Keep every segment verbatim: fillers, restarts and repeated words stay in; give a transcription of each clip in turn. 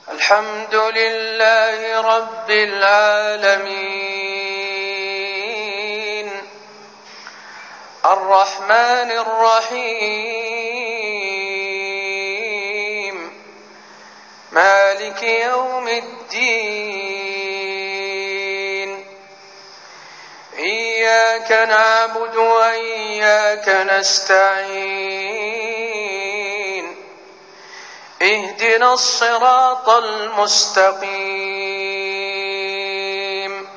الحمد لله رب العالمين الرحمن الرحيم مالك يوم الدين إياك نعبد وإياك نستعين اهدنا الصراط المستقيم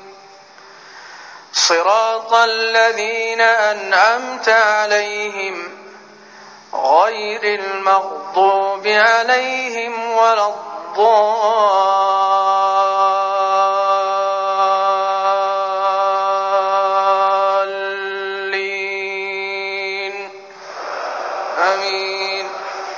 صراط الذين أنعمت عليهم غير المغضوب عليهم ولا الضالين آمين.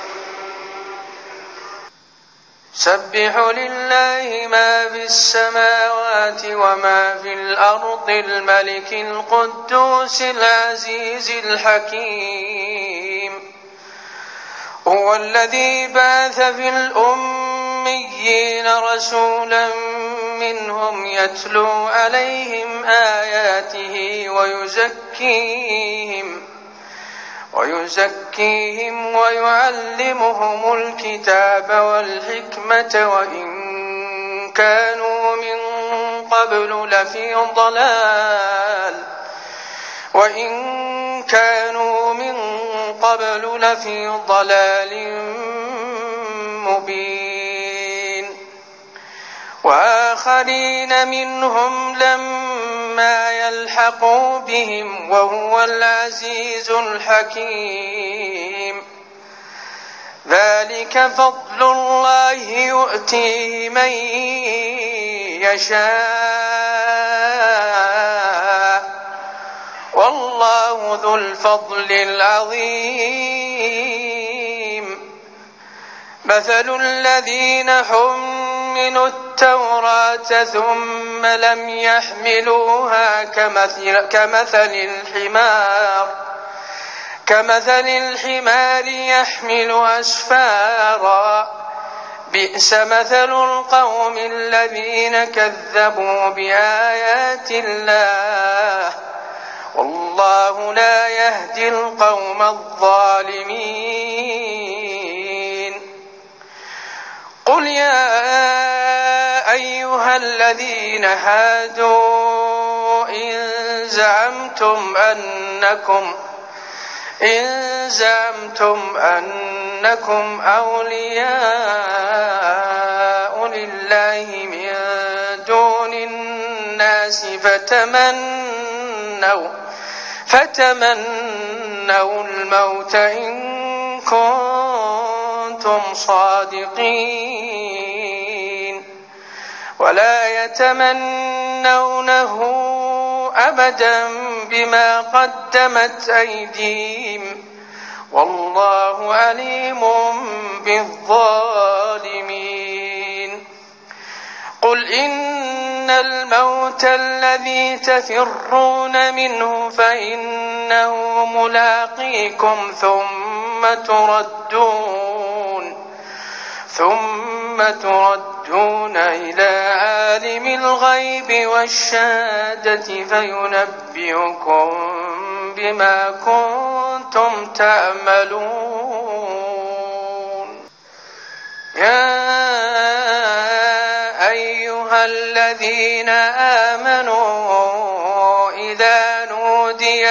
سبح لله ما في السماوات وما في الأرض الملك القدوس العزيز الحكيم هو الذي بعث في الأميين رسولا منهم يتلو عليهم آياته ويزكيهم ويزكيهم ويعلمهم الكتاب والحكمة وإن كانوا من قبل لفي ضلال وإن كانوا من قبل لفي ضلال مبين وآخرين منهم لما يلحقوا بهم وهو العزيز الحكيم ذلك فضل الله يؤتيه من يشاء والله ذو الفضل العظيم مثل الذين حملوا التوراة ثم لم يحملوها كمثل, كمثل الحمار كمثل الحمار يحمل أسفارا بئس مثل القوم الذين كذبوا بآيات الله والله لا يهدي القوم الظالمين. قل يا أيها الذين هادوا إن زعمتم أنكم إن زعمتم أنكم أولياء لله من دون الناس فتمنوا فتمنوا الموت إن كنتم صادقين ولا يتمنونه أبدا بما قدمت أيديهم والله عليم بالظالمين. قل إن الموت الذي تفرون منه فإنه ملاقيكم ثم تردون ثم تردون إلى عالم الغيب والشهادة فينبئكم بما كنتم تعملون. يا أيها الذين آمنوا إذا نودي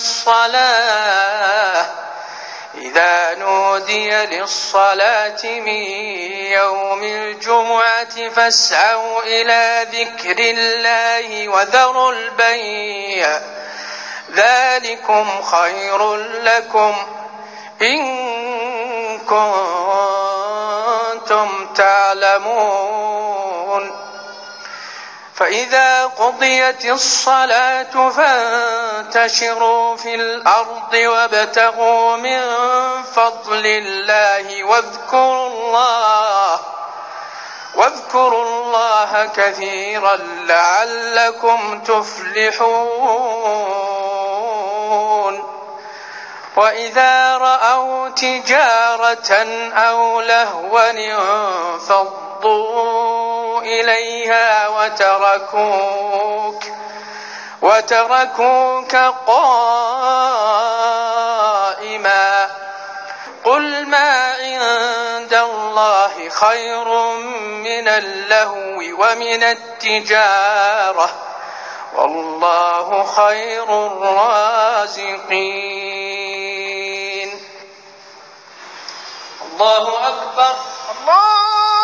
للصلاة إذا نودي للصلاة من يوم الجمعة فاسعوا إلى ذكر الله وذروا البيع ذلكم خير لكم إن كنتم تعلمون. فإذا قضيت الصلاة فانتشروا في الأرض وابتغوا من فضل الله واذكروا الله واذكروا الله كثيرا لعلكم تفلحون. وإذا رأوا تجارة أو لهوا انفضوا فضوا إليها وتركوك وتركوك قائما قل ما عند الله خير من اللهو ومن التجارة والله خير الرازقين. الله أكبر. الله